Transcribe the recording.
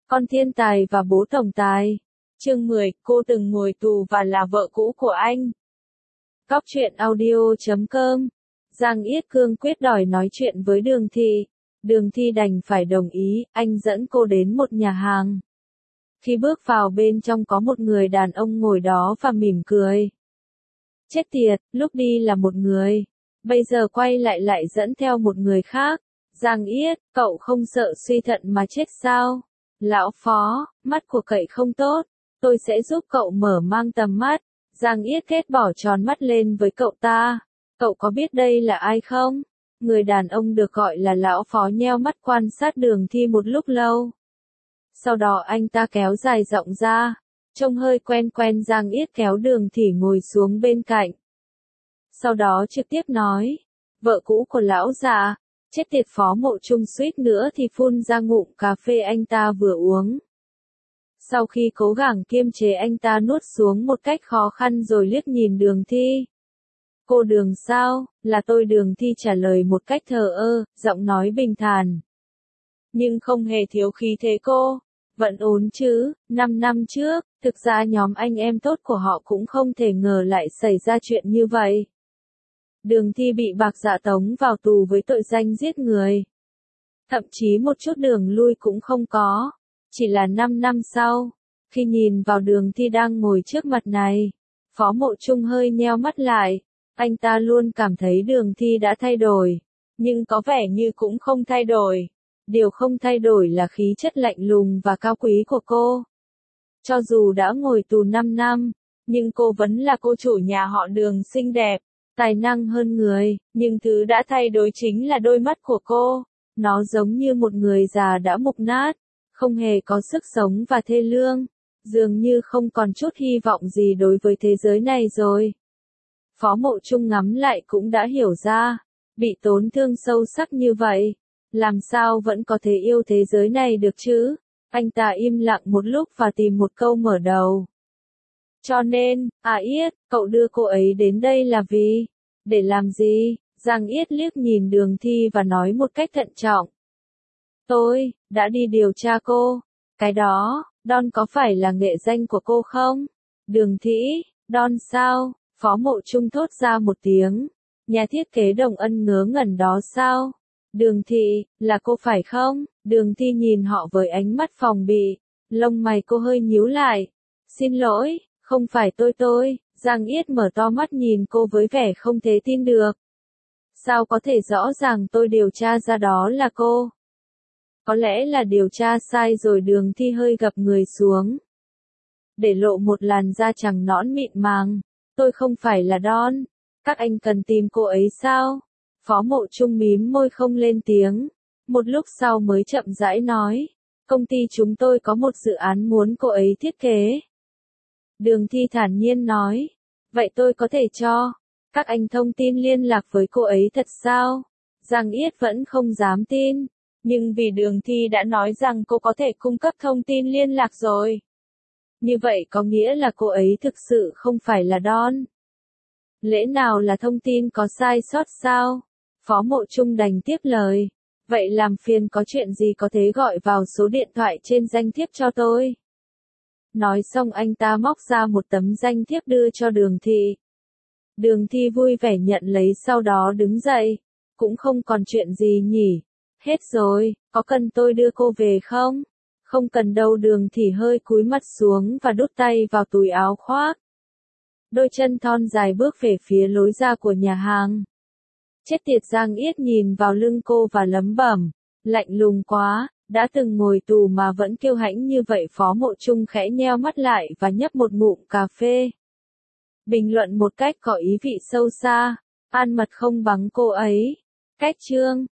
Con thiên tài và bố tổng tài. Chương 10, cô từng ngồi tù và là vợ cũ của anh. Góc truyện audio.com. Giang Yết cương quyết đòi nói chuyện với Đường Thi. Đường Thi đành phải đồng ý, anh dẫn cô đến một nhà hàng. Khi bước vào bên trong có một người đàn ông ngồi đó và mỉm cười. Chết tiệt, lúc đi là một người, bây giờ quay lại dẫn theo một người khác. Giang Yết, cậu không sợ suy thận mà chết sao? Lão Phó, mắt của cậy không tốt, tôi sẽ giúp cậu mở mang tầm mắt. Giang Yết kết bỏ tròn mắt lên với cậu ta. Cậu có biết đây là ai không? Người đàn ông được gọi là Lão Phó nheo mắt quan sát Đường Thi một lúc lâu. Sau đó anh ta kéo dài giọng ra, trông hơi quen Giang Yết kéo Đường Thi ngồi xuống bên cạnh. Sau đó trực tiếp nói, vợ cũ của lão già, chết tiệt. Phó Mộ Trung suýt nữa thì phun ra ngụm cà phê anh ta vừa uống. Sau khi cố gắng kiềm chế anh ta nuốt xuống một cách khó khăn rồi liếc nhìn Đường Thi. Cô Đường sao? Là tôi. Đường Thi trả lời một cách thờ ơ, giọng nói bình thản. Nhưng không hề thiếu khí thế cô. Vẫn ổn chứ, 5 năm trước, thực ra nhóm anh em tốt của họ cũng không thể ngờ lại xảy ra chuyện như vậy. Đường Thi bị Bạc Dạ tống vào tù với tội danh giết người. Thậm chí một chút đường lui cũng không có. Chỉ là 5 năm sau, khi nhìn vào Đường Thi đang ngồi trước mặt này, Phó Mộ Trung hơi nheo mắt lại. Anh ta luôn cảm thấy Đường Thi đã thay đổi, nhưng có vẻ như cũng không thay đổi. Điều không thay đổi là khí chất lạnh lùng và cao quý của cô. Cho dù đã ngồi tù 5 năm, nhưng cô vẫn là cô chủ nhà họ Đường xinh đẹp, tài năng hơn người, nhưng thứ đã thay đổi chính là đôi mắt của cô. Nó giống như một người già đã mục nát, không hề có sức sống và thê lương, dường như không còn chút hy vọng gì đối với thế giới này rồi. Phó Mộ Trung ngắm lại cũng đã hiểu ra, bị tổn thương sâu sắc như vậy, làm sao vẫn có thể yêu thế giới này được chứ? Anh ta im lặng một lúc và tìm một câu mở đầu. Cho nên, Yết, cậu đưa cô ấy đến đây là vì? Để làm gì? Giang Yết liếc nhìn Đường Thi và nói một cách thận trọng. Tôi đã đi điều tra cô. Cái đó, Don có phải là nghệ danh của cô không? Đường Thi, Don sao? Phó Mộ Trung thốt ra một tiếng. Nhà thiết kế Đồng Ân ngớ ngẩn đó sao? Đường Thi, là cô phải không? Đường Thi nhìn họ với ánh mắt phòng bị. Lông mày cô hơi nhíu lại. Xin lỗi, không phải tôi. Giang Yết mở to mắt nhìn cô với vẻ không thể tin được. Sao có thể rõ ràng tôi điều tra ra đó là cô? Có lẽ là điều tra sai rồi. Đường Thi hơi gập người xuống, để lộ một làn da trắng nõn mịn màng. Tôi không phải là Don. Các anh cần tìm cô ấy sao? Phó Mộ Trung mím môi không lên tiếng. Một lúc sau mới chậm rãi nói. Công ty chúng tôi có một dự án muốn cô ấy thiết kế. Đường Thi thản nhiên nói. Vậy tôi có thể cho các anh thông tin liên lạc với cô ấy thật sao? Giang Yết vẫn không dám tin. Nhưng vì Đường Thi đã nói rằng cô có thể cung cấp thông tin liên lạc rồi. Như vậy có nghĩa là cô ấy thực sự không phải là Don. Lẽ nào là thông tin có sai sót sao? Phó Mộ Trung đành tiếp lời. Vậy làm phiền có chuyện gì có thể gọi vào số điện thoại trên danh thiếp cho tôi. Nói xong anh ta móc ra một tấm danh thiếp đưa cho Đường Thi. Đường Thi vui vẻ nhận lấy sau đó đứng dậy. Cũng không còn chuyện gì nhỉ? Hết rồi, có cần tôi đưa cô về không? Không cần đâu. Đường Thi hơi cúi mặt xuống và đút tay vào túi áo khoác. Đôi chân thon dài bước về phía lối ra của nhà hàng. Chết tiệt. Giang Yết nhìn vào lưng cô và lẩm bẩm. Lạnh lùng quá, đã từng ngồi tù mà vẫn kiêu hãnh như vậy. Phó Mộ Trung khẽ nheo mắt lại và nhấp một ngụm cà phê. Bình luận một cách có ý vị sâu xa. Ăn mật không bằng cô ấy. Cách chương.